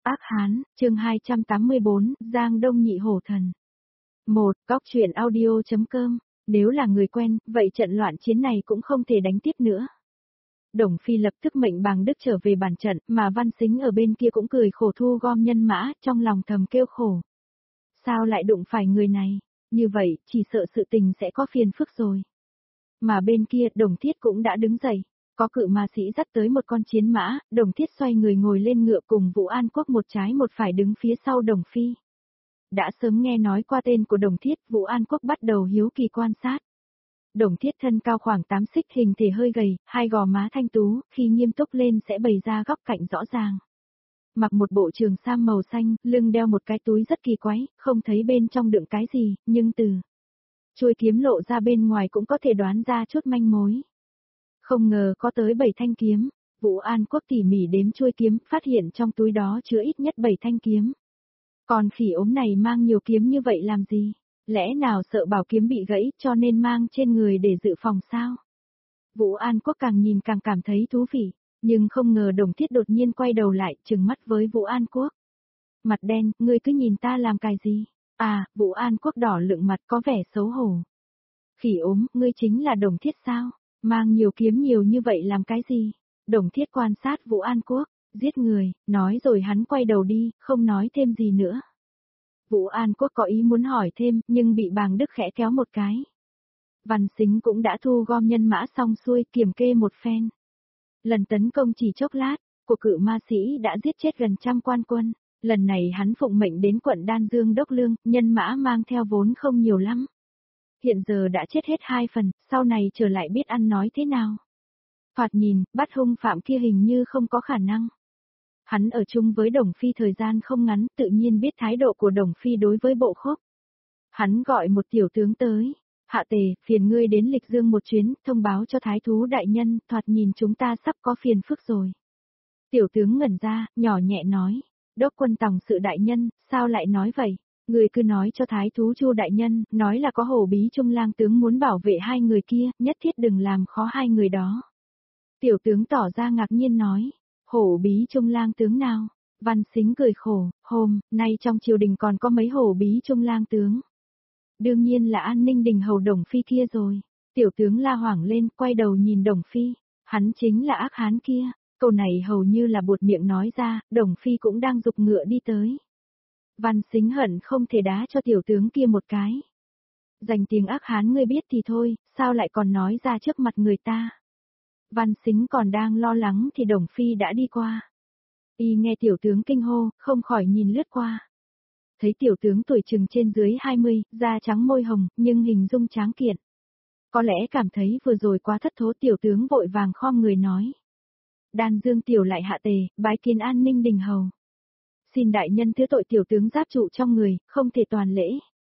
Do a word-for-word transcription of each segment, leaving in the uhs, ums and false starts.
Ác Hán, chương hai trăm tám mươi bốn, Giang Đông Nhị Hổ Thần. một. Cóc truyện audio chấm com. Nếu là người quen, vậy trận loạn chiến này cũng không thể đánh tiếp nữa. Đồng Phi lập tức mệnh Bàng Đức trở về bàn trận, mà Văn Sính ở bên kia cũng cười khổ thu gom nhân mã, trong lòng thầm kêu khổ. Sao lại đụng phải người này? Như vậy, chỉ sợ sự tình sẽ có phiền phức rồi. Mà bên kia, Đồng Thiết cũng đã đứng dậy. Có cự ma sĩ dắt tới một con chiến mã, Đồng Thiết xoay người ngồi lên ngựa cùng Vũ An Quốc một trái một phải đứng phía sau Đồng Phi. Đã sớm nghe nói qua tên của Đồng Thiết, Vũ An Quốc bắt đầu hiếu kỳ quan sát. Đồng Thiết thân cao khoảng tám xích, hình thể hơi gầy, hai gò má thanh tú, khi nghiêm túc lên sẽ bày ra góc cạnh rõ ràng. Mặc một bộ trường sam màu xanh, lưng đeo một cái túi rất kỳ quái, không thấy bên trong đựng cái gì, nhưng từ chuôi kiếm lộ ra bên ngoài cũng có thể đoán ra chút manh mối. Không ngờ có tới bảy thanh kiếm, Vũ An Quốc tỉ mỉ đếm chuôi kiếm, phát hiện trong túi đó chứa ít nhất bảy thanh kiếm. Còn khỉ ốm này mang nhiều kiếm như vậy làm gì? Lẽ nào sợ bảo kiếm bị gãy cho nên mang trên người để dự phòng sao? Vũ An Quốc càng nhìn càng cảm thấy thú vị, nhưng không ngờ Đồng Thiết đột nhiên quay đầu lại, trừng mắt với Vũ An Quốc. Mặt đen, ngươi cứ nhìn ta làm cái gì? À, Vũ An Quốc đỏ lựng mặt có vẻ xấu hổ. Khỉ ốm, ngươi chính là Đồng Thiết sao? Mang nhiều kiếm nhiều như vậy làm cái gì? Đồng Thiết quan sát Vũ An Quốc, giết người, nói rồi hắn quay đầu đi, không nói thêm gì nữa. Vũ An Quốc có ý muốn hỏi thêm, nhưng bị Bàng Đức khẽ kéo một cái. Văn Sính cũng đã thu gom nhân mã xong xuôi, kiểm kê một phen. Lần tấn công chỉ chốc lát, của cự ma sĩ đã giết chết gần trăm quan quân. Lần này hắn phụng mệnh đến quận Đan Dương đốc lương, nhân mã mang theo vốn không nhiều lắm. Hiện giờ đã chết hết hai phần, sau này trở lại biết ăn nói thế nào. Thoạt nhìn, bắt hung phạm kia hình như không có khả năng. Hắn ở chung với Đồng Phi thời gian không ngắn, tự nhiên biết thái độ của Đồng Phi đối với Bộ Khúc. Hắn gọi một tiểu tướng tới. Hạ Tề, phiền ngươi đến Lịch Dương một chuyến, thông báo cho thái thú đại nhân, thoạt nhìn chúng ta sắp có phiền phức rồi. Tiểu tướng ngẩn ra, nhỏ nhẹ nói. Đốc quân tòng sự đại nhân, sao lại nói vậy? Người cứ nói cho thái thú Chu đại nhân, nói là có Hổ Bí Trung lang tướng muốn bảo vệ hai người kia, nhất thiết đừng làm khó hai người đó. Tiểu tướng tỏ ra ngạc nhiên nói, Hổ Bí Trung lang tướng nào? Văn Sính cười khổ, hôm nay trong triều đình còn có mấy Hổ Bí Trung lang tướng. Đương nhiên là An Ninh Đình hầu Đồng Phi kia rồi. Tiểu tướng la hoảng lên, quay đầu nhìn Đồng Phi, hắn chính là Ác Hán kia. Câu này hầu như là buột miệng nói ra, Đồng Phi cũng đang giục ngựa đi tới. Văn Sính hận không thể đá cho tiểu tướng kia một cái. Dành tiếng Ác Hán ngươi biết thì thôi, sao lại còn nói ra trước mặt người ta. Văn Sính còn đang lo lắng thì Đồng Phi đã đi qua. Y nghe tiểu tướng kinh hô, không khỏi nhìn lướt qua. Thấy tiểu tướng tuổi chừng trên dưới hai mươi, da trắng môi hồng, nhưng hình dung tráng kiện. Có lẽ cảm thấy vừa rồi quá thất thố, tiểu tướng vội vàng khom người nói. Đan Dương tiểu lại Hạ Tề, bái kiến An Ninh Đình hầu. Xin đại nhân thứ tội, tiểu tướng giáp trụ trong người, không thể toàn lễ.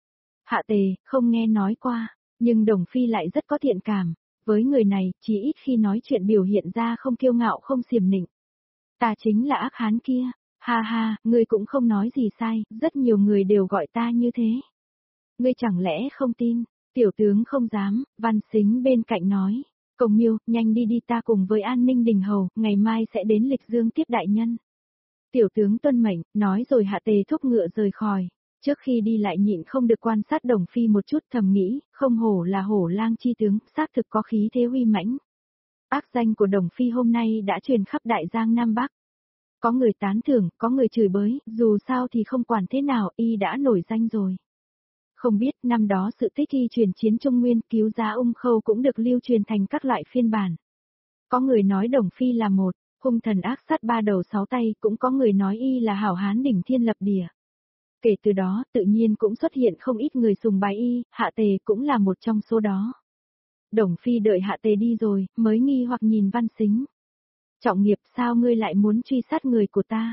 Hạ Tề, không nghe nói qua, nhưng Đồng Phi lại rất có thiện cảm. Với người này, chỉ ít khi nói chuyện biểu hiện ra không kiêu ngạo không xiểm nịnh. Ta chính là Ác Hán kia. Ha ha, ngươi cũng không nói gì sai, rất nhiều người đều gọi ta như thế. Ngươi chẳng lẽ không tin? Tiểu tướng không dám, Văn Sính bên cạnh nói. Công Miêu, nhanh đi đi, ta cùng với An Ninh Đình hầu, ngày mai sẽ đến Lịch Dương tiếp đại nhân. Tiểu tướng tuân mệnh, nói rồi Hạ Tề thúc ngựa rời khỏi. Trước khi đi lại nhịn không được quan sát Đồng Phi một chút, thầm nghĩ, không hổ là Hổ Lang chi tướng, xác thực có khí thế huy mãnh. Ác danh của Đồng Phi hôm nay đã truyền khắp Đại Giang Nam Bắc. Có người tán thưởng, có người chửi bới, dù sao thì không quản thế nào, y đã nổi danh rồi. Không biết năm đó sự tích y truyền chiến Trung Nguyên, cứu giá Ung Khâu cũng được lưu truyền thành các loại phiên bản. Có người nói Đồng Phi là một hung thần ác sát ba đầu sáu tay, cũng có người nói y là hảo hán đỉnh thiên lập địa. Kể từ đó, tự nhiên cũng xuất hiện không ít người sùng bái y, Hạ Tề cũng là một trong số đó. Đồng Phi đợi Hạ Tề đi rồi, mới nghi hoặc nhìn Văn Sính. Trọng nghiệp, sao ngươi lại muốn truy sát người của ta?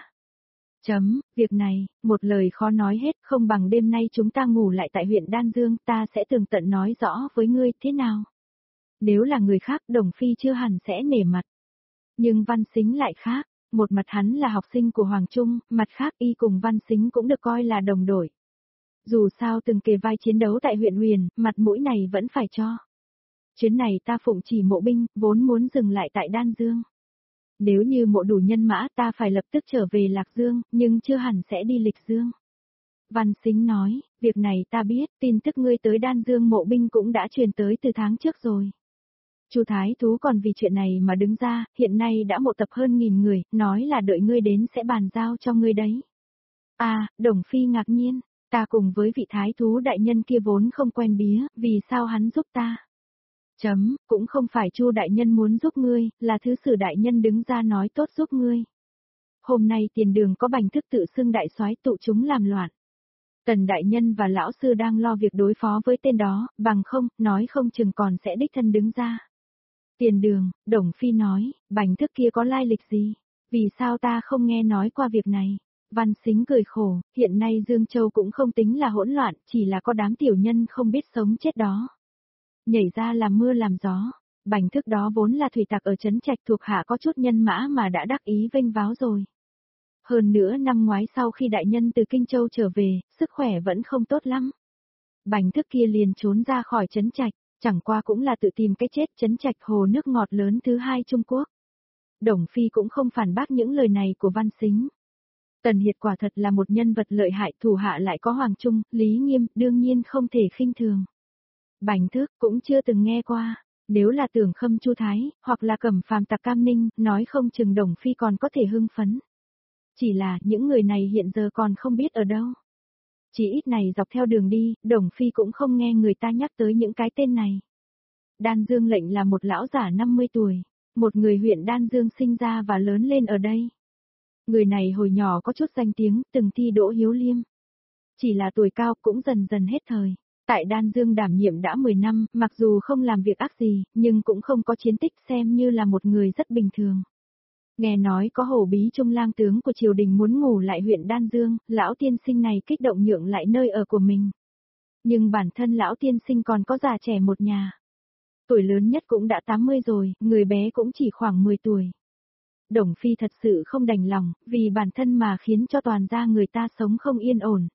Chấm, việc này, một lời khó nói hết, không bằng đêm nay chúng ta ngủ lại tại huyện Đan Dương, ta sẽ tường tận nói rõ với ngươi, thế nào? Nếu là người khác, Đồng Phi chưa hẳn sẽ nể mặt. Nhưng Văn Sính lại khác, một mặt hắn là học sinh của Hoàng Trung, mặt khác y cùng Văn Sính cũng được coi là đồng đội. Dù sao từng kề vai chiến đấu tại huyện Huyền, mặt mũi này vẫn phải cho. Chuyến này ta phụng chỉ mộ binh, vốn muốn dừng lại tại Đan Dương. Nếu như mộ đủ nhân mã ta phải lập tức trở về Lạc Dương, nhưng chưa hẳn sẽ đi Lịch Dương. Văn Sính nói, việc này ta biết, tin tức ngươi tới Đan Dương mộ binh cũng đã truyền tới từ tháng trước rồi. Chu Thái Thú còn vì chuyện này mà đứng ra, hiện nay đã mộ tập hơn nghìn người, nói là đợi ngươi đến sẽ bàn giao cho ngươi đấy. À, Đồng Phi ngạc nhiên, ta cùng với vị Thái Thú đại nhân kia vốn không quen bía, vì sao hắn giúp ta? Chấm, cũng không phải Chu đại nhân muốn giúp ngươi, là thứ sử đại nhân đứng ra nói tốt giúp ngươi. Hôm nay tiền đường có Bành Thức tự xưng đại soái tụ chúng làm loạn. Tần đại nhân và lão sư đang lo việc đối phó với tên đó, bằng không, nói không chừng còn sẽ đích thân đứng ra. Tiền đường, Đồng Phi nói, Bành Thức kia có lai lịch gì? Vì sao ta không nghe nói qua việc này? Văn Sính cười khổ, hiện nay Dương Châu cũng không tính là hỗn loạn, chỉ là có đám tiểu nhân không biết sống chết đó. Nhảy ra làm mưa làm gió, Bành Thức đó vốn là thủy tặc ở trấn Trạch thuộc hạ có chút nhân mã mà đã đắc ý vênh váo rồi. Hơn nữa năm ngoái sau khi đại nhân từ Kinh Châu trở về, sức khỏe vẫn không tốt lắm. Bành Thức kia liền trốn ra khỏi trấn Trạch, chẳng qua cũng là tự tìm cái chết. Trấn Trạch hồ nước ngọt lớn thứ hai Trung Quốc. Đồng Phi cũng không phản bác những lời này của Văn Sính. Tần Hiệt quả thật là một nhân vật lợi hại, thủ hạ lại có Hoàng Trung, Lý Nghiêm, đương nhiên không thể khinh thường. Bành Thức cũng chưa từng nghe qua, nếu là Tưởng Khâm Chu Thái, hoặc là Cẩm Phàm Tặc Cam Ninh, nói không chừng Đồng Phi còn có thể hưng phấn. Chỉ là những người này hiện giờ còn không biết ở đâu. Chỉ ít này dọc theo đường đi, Đồng Phi cũng không nghe người ta nhắc tới những cái tên này. Đan Dương Lệnh là một lão giả năm mươi tuổi, một người huyện Đan Dương sinh ra và lớn lên ở đây. Người này hồi nhỏ có chút danh tiếng, từng thi đỗ hiếu liêm. Chỉ là tuổi cao cũng dần dần hết thời. Tại Đan Dương đảm nhiệm đã mười năm, mặc dù không làm việc ác gì, nhưng cũng không có chiến tích, xem như là một người rất bình thường. Nghe nói có hổ bí trung lang tướng của triều đình muốn ngủ lại huyện Đan Dương, lão tiên sinh này kích động nhượng lại nơi ở của mình. Nhưng bản thân lão tiên sinh còn có già trẻ một nhà. Tuổi lớn nhất cũng đã tám mươi rồi, người bé cũng chỉ khoảng mười tuổi. Đồng Phi thật sự không đành lòng, vì bản thân mà khiến cho toàn gia người ta sống không yên ổn.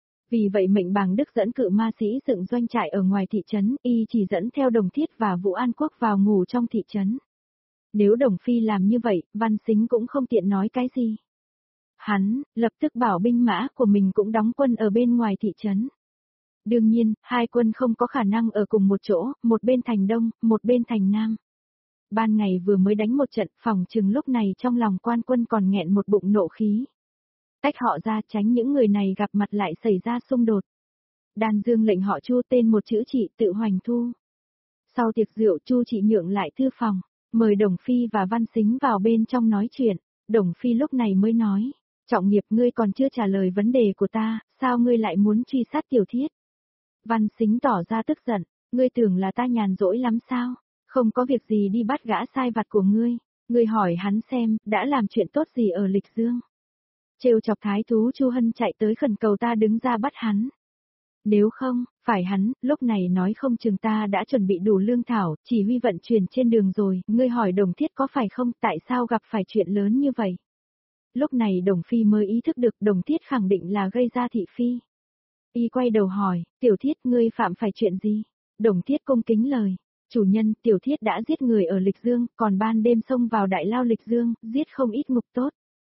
Vì vậy mệnh Bàng Đức dẫn cự ma sĩ dựng doanh trại ở ngoài thị trấn, y chỉ dẫn theo Đồng Thiết và Vũ An Quốc vào ngủ trong thị trấn. Nếu Đồng Phi làm như vậy, Văn Sính cũng không tiện nói cái gì. Hắn, lập tức bảo binh mã của mình cũng đóng quân ở bên ngoài thị trấn. Đương nhiên, hai quân không có khả năng ở cùng một chỗ, một bên thành Đông, một bên thành Nam. Ban ngày vừa mới đánh một trận, phòng chừng lúc này trong lòng quan quân còn nghẹn một bụng nộ khí. Tách họ ra tránh những người này gặp mặt lại xảy ra xung đột. Đan Dương Lệnh họ Chu tên một chữ chị tự hoành thu. Sau tiệc rượu Chu chị nhượng lại thư phòng, mời Đồng Phi và Văn Sính vào bên trong nói chuyện. Đồng Phi lúc này mới nói, Trọng Nghiệp ngươi còn chưa trả lời vấn đề của ta, sao ngươi lại muốn truy sát Tiểu Thiết? Văn Sính tỏ ra tức giận, ngươi tưởng là ta nhàn rỗi lắm sao? Không có việc gì đi bắt gã sai vặt của ngươi. Ngươi hỏi hắn xem, đã làm chuyện tốt gì ở Lịch Dương? Trêu chọc Thái Thú Chu Hân chạy tới khẩn cầu ta đứng ra bắt hắn. Nếu không, phải hắn, lúc này nói không chừng ta đã chuẩn bị đủ lương thảo, chỉ huy vận chuyển trên đường rồi, ngươi hỏi Đồng Thiết có phải không, tại sao gặp phải chuyện lớn như vậy? Lúc này Đồng Phi mới ý thức được Đồng Thiết khẳng định là gây ra thị phi. Y quay đầu hỏi, Tiểu Thiết ngươi phạm phải chuyện gì? Đồng Thiết cung kính lời, chủ nhân, Tiểu Thiết đã giết người ở Lịch Dương, còn ban đêm xông vào đại lao Lịch Dương, giết không ít ngục tốt.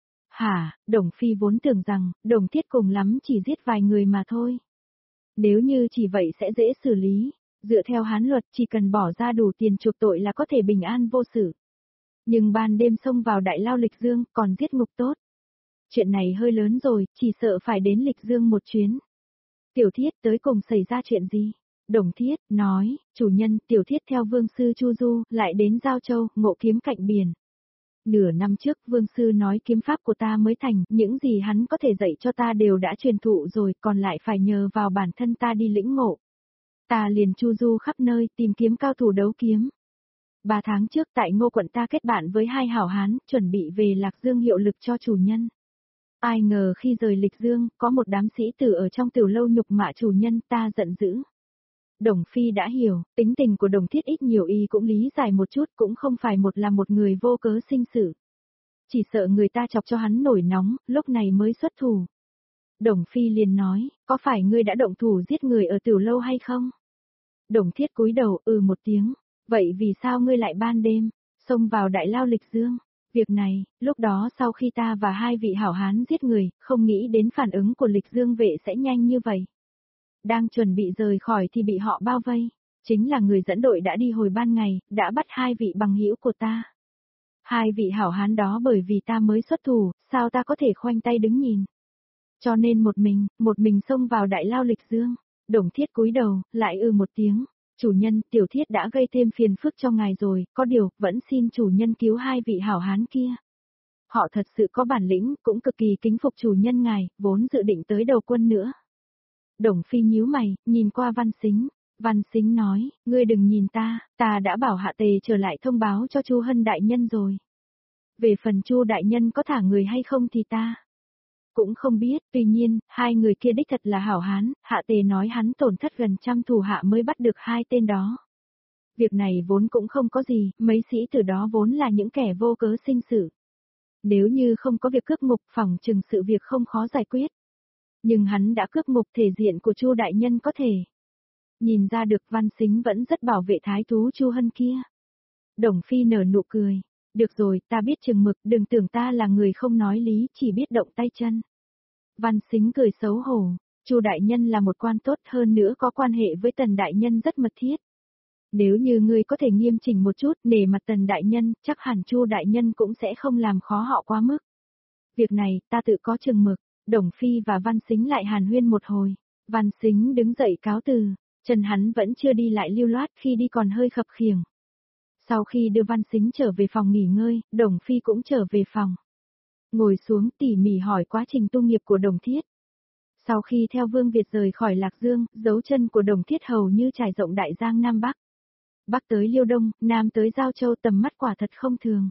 Hả, Đồng Phi vốn tưởng rằng, Đồng Thiết cùng lắm chỉ giết vài người mà thôi. Nếu như chỉ vậy sẽ dễ xử lý, dựa theo Hán luật chỉ cần bỏ ra đủ tiền chuộc tội là có thể bình an vô sự. Nhưng ban đêm xông vào đại lao Lịch Dương, còn giết ngục tốt. Chuyện này hơi lớn rồi, chỉ sợ phải đến Lịch Dương một chuyến. Tiểu Thiết tới cùng xảy ra chuyện gì? Đồng Thiết, nói, chủ nhân, Tiểu Thiết theo Vương Sư Chu Du, lại đến Giao Châu, ngộ kiếm cạnh biển. Nửa năm trước, Vương Sư nói kiếm pháp của ta mới thành, những gì hắn có thể dạy cho ta đều đã truyền thụ rồi, còn lại phải nhờ vào bản thân ta đi lĩnh ngộ. Ta liền chu du khắp nơi, tìm kiếm cao thủ đấu kiếm. Ba tháng trước tại Ngô quận ta kết bạn với hai hảo hán, chuẩn bị về Lạc Dương hiệu lực cho chủ nhân. Ai ngờ khi rời Lịch Dương, có một đám sĩ tử ở trong tiểu lâu nhục mạ chủ nhân, ta giận dữ. Đồng Phi đã hiểu, tính tình của Đồng Thiết ít nhiều y cũng lý giải một chút, cũng không phải một là một người vô cớ sinh sự. Chỉ sợ người ta chọc cho hắn nổi nóng, lúc này mới xuất thủ. Đồng Phi liền nói, có phải ngươi đã động thủ giết người ở tiểu lâu hay không? Đồng Thiết cúi đầu ừ một tiếng, vậy vì sao ngươi lại ban đêm, xông vào đại lao Lịch Dương? Việc này, lúc đó sau khi ta và hai vị hảo hán giết người, không nghĩ đến phản ứng của Lịch Dương vệ sẽ nhanh như vậy. Đang chuẩn bị rời khỏi thì bị họ bao vây. Chính là người dẫn đội đã đi hồi ban ngày, đã bắt hai vị bằng hữu của ta. Hai vị hảo hán đó bởi vì ta mới xuất thủ, sao ta có thể khoanh tay đứng nhìn. Cho nên một mình, một mình xông vào đại lao Lịch Dương. Đồng Thiết cúi đầu, lại ư một tiếng. Chủ nhân, Tiểu Thiết đã gây thêm phiền phức cho ngài rồi, có điều, vẫn xin chủ nhân cứu hai vị hảo hán kia. Họ thật sự có bản lĩnh, cũng cực kỳ kính phục chủ nhân ngài, vốn dự định tới đầu quân nữa. Đồng Phi nhíu mày, nhìn qua Văn Sính. Văn Sính nói, ngươi đừng nhìn ta, ta đã bảo Hạ Tề trở lại thông báo cho Chu Hân đại nhân rồi. Về phần Chu đại nhân có thả người hay không thì ta cũng không biết, tuy nhiên, hai người kia đích thật là hảo hán, Hạ Tề nói hắn tổn thất gần trăm thủ hạ mới bắt được hai tên đó. Việc này vốn cũng không có gì, mấy sĩ tử đó vốn là những kẻ vô cớ sinh sự. Nếu như không có việc cướp ngục, phỏng chừng sự việc không khó giải quyết. Nhưng hắn đã cướp ngục thể diện của Chu đại nhân có thể. Nhìn ra được Văn Sính vẫn rất bảo vệ thái thú Chu Hân kia. Đồng Phi nở nụ cười. Được rồi, ta biết chừng mực, đừng tưởng ta là người không nói lý, chỉ biết động tay chân. Văn Sính cười xấu hổ. Chu đại nhân là một quan tốt, hơn nữa có quan hệ với Tần đại nhân rất mật thiết. Nếu như ngươi có thể nghiêm chỉnh một chút, nể mặt Tần đại nhân, chắc hẳn Chu đại nhân cũng sẽ không làm khó họ quá mức. Việc này, ta tự có chừng mực. Đồng Phi và Văn Sính lại hàn huyên một hồi. Văn Sính đứng dậy cáo từ. Chân hắn vẫn chưa đi lại lưu loát, khi đi còn hơi khập khiễng. Sau khi đưa Văn Sính trở về phòng nghỉ ngơi, Đồng Phi cũng trở về phòng. Ngồi xuống tỉ mỉ hỏi quá trình tu nghiệp của Đồng Thiết. Sau khi theo Vương Việt rời khỏi Lạc Dương, dấu chân của Đồng Thiết hầu như trải rộng đại giang Nam Bắc. Bắc tới Liêu Đông, Nam tới Giao Châu, tầm mắt quả thật không thường.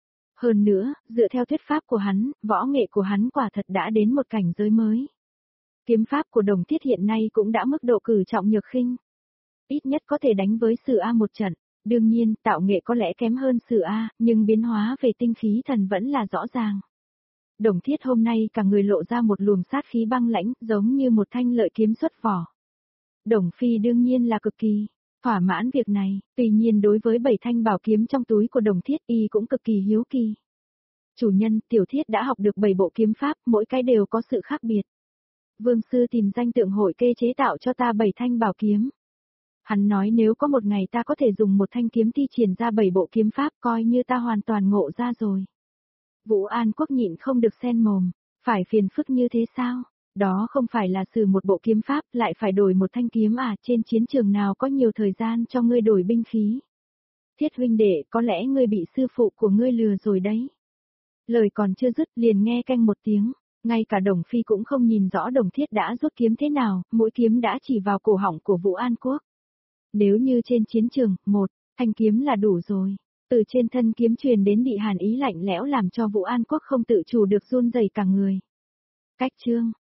Hơn nữa, dựa theo thuyết pháp của hắn, võ nghệ của hắn quả thật đã đến một cảnh giới mới. Kiếm pháp của Đồng Thiết hiện nay cũng đã mức độ cử trọng nhược khinh. Ít nhất có thể đánh với Sử A một trận. Đương nhiên, tạo nghệ có lẽ kém hơn Sử A, nhưng biến hóa về tinh khí thần vẫn là rõ ràng. Đồng Thiết hôm nay cả người lộ ra một luồng sát khí băng lãnh, giống như một thanh lợi kiếm xuất vỏ. Đồng Phi đương nhiên là cực kỳ thỏa mãn việc này, tuy nhiên đối với bảy thanh bảo kiếm trong túi của Đồng Thiết y cũng cực kỳ hiếu kỳ. Chủ nhân, Tiểu Thiết đã học được bảy bộ kiếm pháp, mỗi cái đều có sự khác biệt. Vương sư tìm danh tượng hội kê chế tạo cho ta bảy thanh bảo kiếm. Hắn nói nếu có một ngày ta có thể dùng một thanh kiếm thi triển ra bảy bộ kiếm pháp coi như ta hoàn toàn ngộ ra rồi. Vũ An Quốc nhịn không được xen mồm, phải phiền phức như thế sao? Đó không phải là sử một bộ kiếm pháp lại phải đổi một thanh kiếm à, trên chiến trường nào có nhiều thời gian cho ngươi đổi binh khí. Thiết huynh đệ, có lẽ ngươi bị sư phụ của ngươi lừa rồi đấy. Lời còn chưa dứt liền nghe canh một tiếng, ngay cả Đồng Phi cũng không nhìn rõ Đồng Thiết đã rút kiếm thế nào, mũi kiếm đã chỉ vào cổ họng của Vũ An Quốc. Nếu như trên chiến trường, một thanh kiếm là đủ rồi. Từ trên thân kiếm truyền đến bị hàn ý lạnh lẽo làm cho Vũ An Quốc không tự chủ được run rẩy cả người. Cách chương